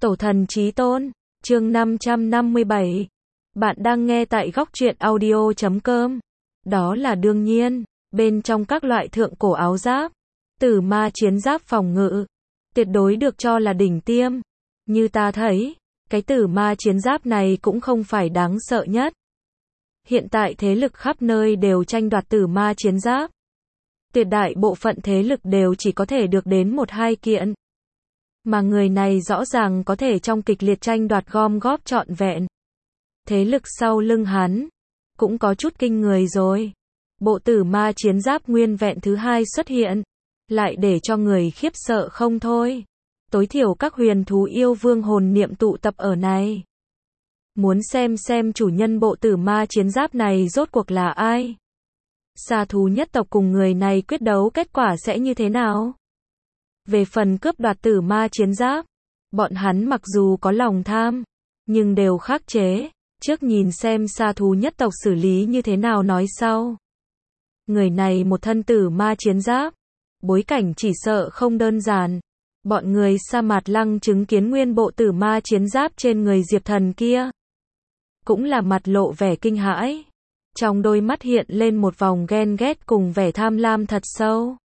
Tổ thần chí tôn, chương 557. Bạn đang nghe tại góc truyện audio.com. Đó là đương nhiên, bên trong các loại thượng cổ áo giáp, tử ma chiến giáp phòng ngự, tuyệt đối được cho là đỉnh tiêm. Như ta thấy, cái tử ma chiến giáp này cũng không phải đáng sợ nhất. Hiện tại thế lực khắp nơi đều tranh đoạt tử ma chiến giáp. Tuyệt đại bộ phận thế lực đều chỉ có thể được đến 1-2 kiện. Mà người này rõ ràng có thể trong kịch liệt tranh đoạt gom góp trọn vẹn. Thế lực sau lưng hắn cũng có chút kinh người rồi. Bộ tử ma chiến giáp nguyên vẹn thứ hai xuất hiện, lại để cho người khiếp sợ không thôi. Tối thiểu các huyền thú yêu vương hồn niệm tụ tập ở này. Muốn xem chủ nhân bộ tử ma chiến giáp này rốt cuộc là ai? Sa thú nhất tộc cùng người này quyết đấu kết quả sẽ như thế nào? Về phần cướp đoạt tử ma chiến giáp, bọn hắn mặc dù có lòng tham, nhưng đều khắc chế, trước nhìn xem sa thú nhất tộc xử lý như thế nào nói sau. Người này một thân tử ma chiến giáp, bối cảnh chỉ sợ không đơn giản. Bọn người Sa Mạt Lăng chứng kiến nguyên bộ tử ma chiến giáp trên người Diệp Thần kia, cũng là mặt lộ vẻ kinh hãi. Trong đôi mắt hiện lên một vòng ghen ghét cùng vẻ tham lam thật sâu.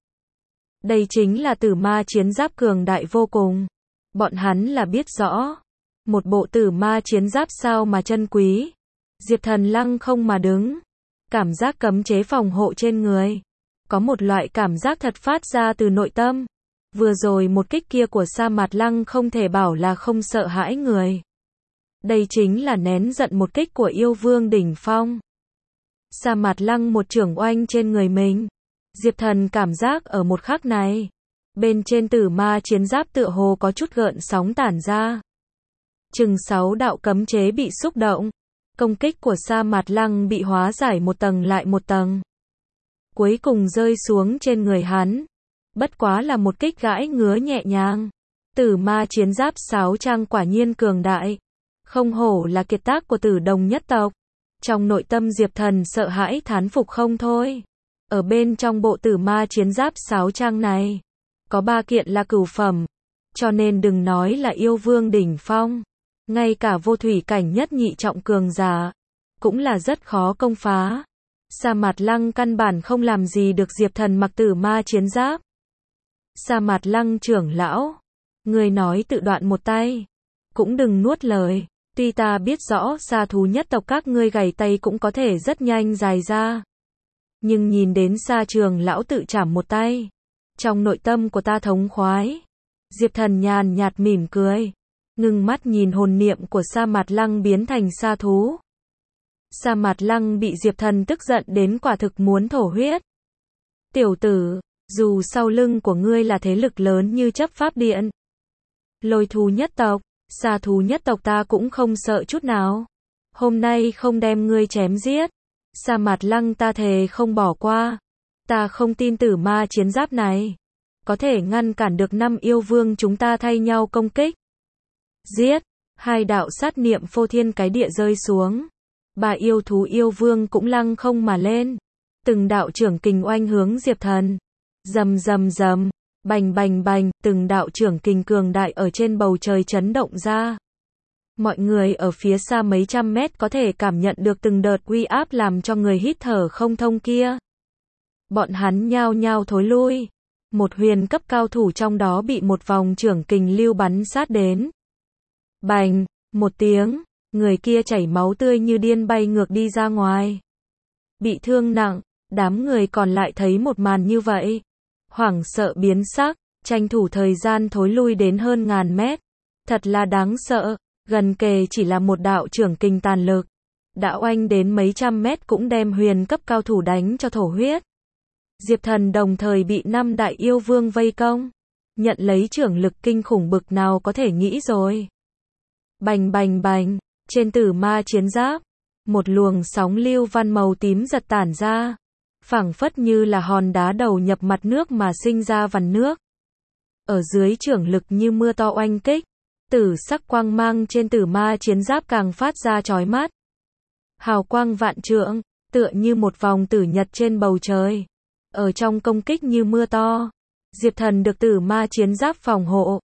Đây chính là tử ma chiến giáp cường đại vô cùng. Bọn hắn là biết rõ. Một bộ tử ma chiến giáp sao mà chân quý. Diệp Thần lăng không mà đứng. Cảm giác cấm chế phòng hộ trên người. Có một loại cảm giác thật phát ra từ nội tâm. Vừa rồi một kích kia của Sa Mạt Lăng không thể bảo là không sợ hãi người. Đây chính là nén giận một kích của yêu vương đỉnh phong. Sa Mạt Lăng một chưởng oanh trên người mình. Diệp Thần cảm giác ở một khắc này, bên trên tử ma chiến giáp tựa hồ có chút gợn sóng tản ra. Chừng 6 đạo cấm chế bị xúc động. Công kích của Sa Mạt Lăng bị hóa giải một tầng lại một tầng. Cuối cùng rơi xuống trên người hắn. Bất quá là một kích gãi ngứa nhẹ nhàng. Tử ma chiến giáp sáo trang quả nhiên cường đại. Không hổ là kiệt tác của Tử Đồng nhất tộc. Trong nội tâm Diệp Thần sợ hãi thán phục không thôi. Ở bên trong bộ tử ma chiến giáp sáo trang này, có 3 kiện là cửu phẩm. Cho nên đừng nói là yêu vương đỉnh phong. Ngay cả vô thủy cảnh nhất nhị trọng cường giả, cũng là rất khó công phá. Sa Mạt Lăng căn bản không làm gì được Diệp Thần mặc tử ma chiến giáp. Sa Mạt Lăng trưởng lão, người nói tự đoạn một tay, cũng đừng nuốt lời. Tuy ta biết rõ sa thú nhất tộc các ngươi gầy tay cũng có thể rất nhanh dài ra. Nhưng nhìn đến Sa trưởng lão tự chảm một tay, trong nội tâm của ta thống khoái. Diệp Thần nhàn nhạt mỉm cười, ngưng mắt nhìn hồn niệm của Sa Mạt Lăng biến thành sa thú. Sa Mạt Lăng bị Diệp Thần tức giận đến quả thực muốn thổ huyết. Tiểu tử, dù sau lưng của ngươi là thế lực lớn như chấp pháp điện, lôi thú nhất tộc, sa thú nhất tộc ta cũng không sợ chút nào. Hôm nay không đem ngươi chém giết, Sa Mạt Lăng ta thề không bỏ qua. Ta không tin tử ma chiến giáp này có thể ngăn cản được 5 yêu vương chúng ta thay nhau công kích. Giết! 2 đạo sát niệm phô thiên cái địa rơi xuống. 3 yêu thú yêu vương cũng lăng không mà lên. Từng đạo chưởng kình oanh hướng Diệp Thần. Rầm rầm rầm, bành bành bành, từng đạo chưởng kình cường đại ở trên bầu trời chấn động ra. Mọi người ở phía xa mấy trăm mét có thể cảm nhận được từng đợt uy áp làm cho người hít thở không thông kia. Bọn hắn nhao nhao thối lui. Một huyền cấp cao thủ trong đó bị một vòng chưởng kình lưu bắn sát đến. Bành, một tiếng, người kia chảy máu tươi như điên bay ngược đi ra ngoài. Bị thương nặng, đám người còn lại thấy một màn như vậy. Hoảng sợ biến sắc, tranh thủ thời gian thối lui đến hơn ngàn mét. Thật là đáng sợ, gần kề chỉ là một đạo chưởng kình tàn lực. Đã oanh đến mấy trăm mét cũng đem huyền cấp cao thủ đánh cho thổ huyết. Diệp Thần đồng thời bị 5 đại yêu vương vây công. Nhận lấy chưởng lực kinh khủng bực nào có thể nghĩ rồi. Bành bành bành, trên tử ma chiến giáp, một luồng sóng lưu văn màu tím giật tản ra. Phảng phất như là hòn đá đầu nhập mặt nước mà sinh ra vằn nước. Ở dưới chưởng lực như mưa to oanh kích, tử sắc quang mang trên tử ma chiến giáp càng phát ra chói mắt. Hào quang vạn trượng, tựa như một vòng tử nhật trên bầu trời. Ở trong công kích như mưa to, Diệp Thần được tử ma chiến giáp phòng hộ.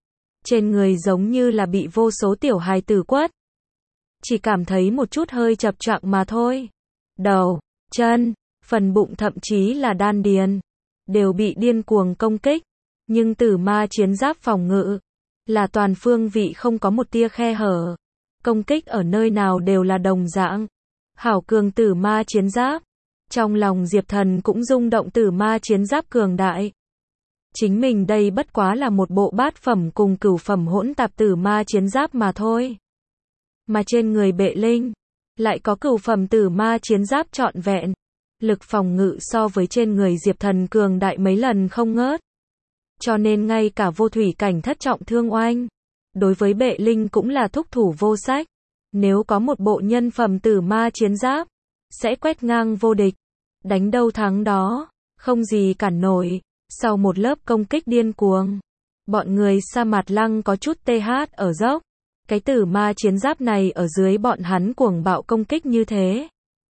trên người giống như là bị vô số tiểu hài tử quất. Chỉ cảm thấy một chút hơi chập choạng mà thôi. Đầu, chân, phần bụng thậm chí là đan điền, đều bị điên cuồng công kích. Nhưng tử ma chiến giáp phòng ngự, là toàn phương vị không có một tia khe hở. Công kích ở nơi nào đều là đồng dạng. Hảo cường tử ma chiến giáp. Trong lòng Diệp Thần cũng rung động tử ma chiến giáp cường đại. Chính mình đây bất quá là một bộ bát phẩm cùng cửu phẩm hỗn tạp tử ma chiến giáp mà thôi. Mà trên người Bệ Linh, lại có cửu phẩm tử ma chiến giáp trọn vẹn. Lực phòng ngự so với trên người Diệp Thần cường đại mấy lần không ngớt. Cho nên ngay cả vô thủy cảnh thất trọng thương oanh, đối với Bệ Linh cũng là thúc thủ vô sách. Nếu có một bộ nhân phẩm tử ma chiến giáp, sẽ quét ngang vô địch. Đánh đâu thắng đó, không gì cản nổi. Sau một lớp công kích điên cuồng, bọn người Sa Mạt Lăng có chút TH ở dốc. Cái tử ma chiến giáp này ở dưới bọn hắn cuồng bạo công kích như thế,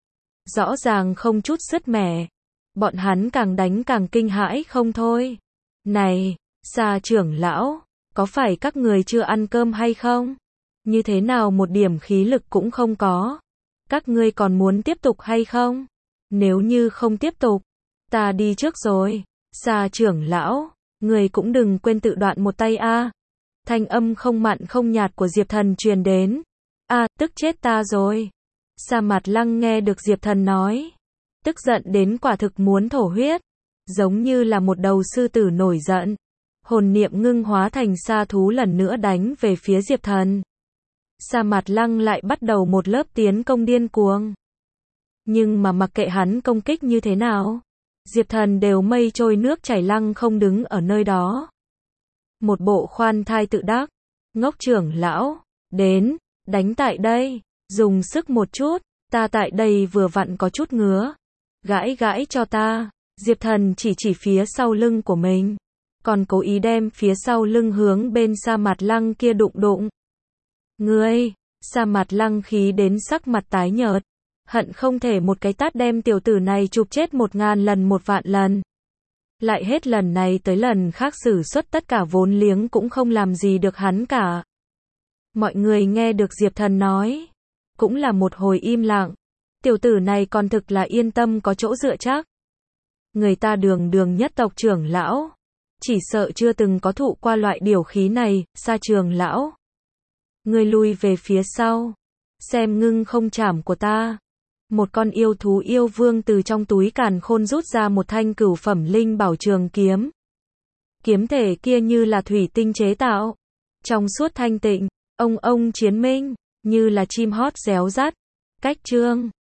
rõ ràng không chút sứt mẻ. Bọn hắn càng đánh càng kinh hãi không thôi. Này, Sa trưởng lão, có phải các người chưa ăn cơm hay không? Như thế nào một điểm khí lực cũng không có? Các ngươi còn muốn tiếp tục hay không? Nếu như không tiếp tục, ta đi trước rồi. Sa trưởng lão, người cũng đừng quên tự đoạn một tay a. Thanh âm không mặn không nhạt của Diệp Thần truyền đến. A, tức chết ta rồi. Sa Mạt Lăng nghe được Diệp Thần nói, tức giận đến quả thực muốn thổ huyết, giống như là một đầu sư tử nổi giận. Hồn niệm ngưng hóa thành sa thú lần nữa đánh về phía Diệp Thần. Sa Mạt Lăng lại bắt đầu một lớp tiến công điên cuồng. Nhưng mà mặc kệ hắn công kích như thế nào, Diệp Thần đều mây trôi nước chảy lăng không đứng ở nơi đó. Một bộ khoan thai tự đắc. Ngốc trưởng lão, đến, đánh tại đây, dùng sức một chút, ta tại đây vừa vặn có chút ngứa. Gãi gãi cho ta. Diệp Thần chỉ phía sau lưng của mình, còn cố ý đem phía sau lưng hướng bên Sa Mạt Lăng kia đụng đụng. Ngươi, Sa Mạt Lăng khí đến sắc mặt tái nhợt, hận không thể một cái tát đem tiểu tử này chụp chết 1000 lần 1 vạn lần. Lại hết lần này tới lần khác sử xuất tất cả vốn liếng cũng không làm gì được hắn cả. Mọi người nghe được Diệp Thần nói, cũng là một hồi im lặng. Tiểu tử này còn thực là yên tâm có chỗ dựa chắc. Người ta Đường nhất tộc trưởng lão, chỉ sợ chưa từng có thụ qua loại điều khí này. Sa trưởng lão, ngươi lui về phía sau, xem ngưng không chảm của ta. Một con yêu thú yêu vương từ trong túi càn khôn rút ra một thanh cửu phẩm linh bảo trường kiếm. Kiếm thể kia như là thủy tinh chế tạo, trong suốt thanh tịnh, ông chiến minh, như là chim hót réo rắt. Cách chương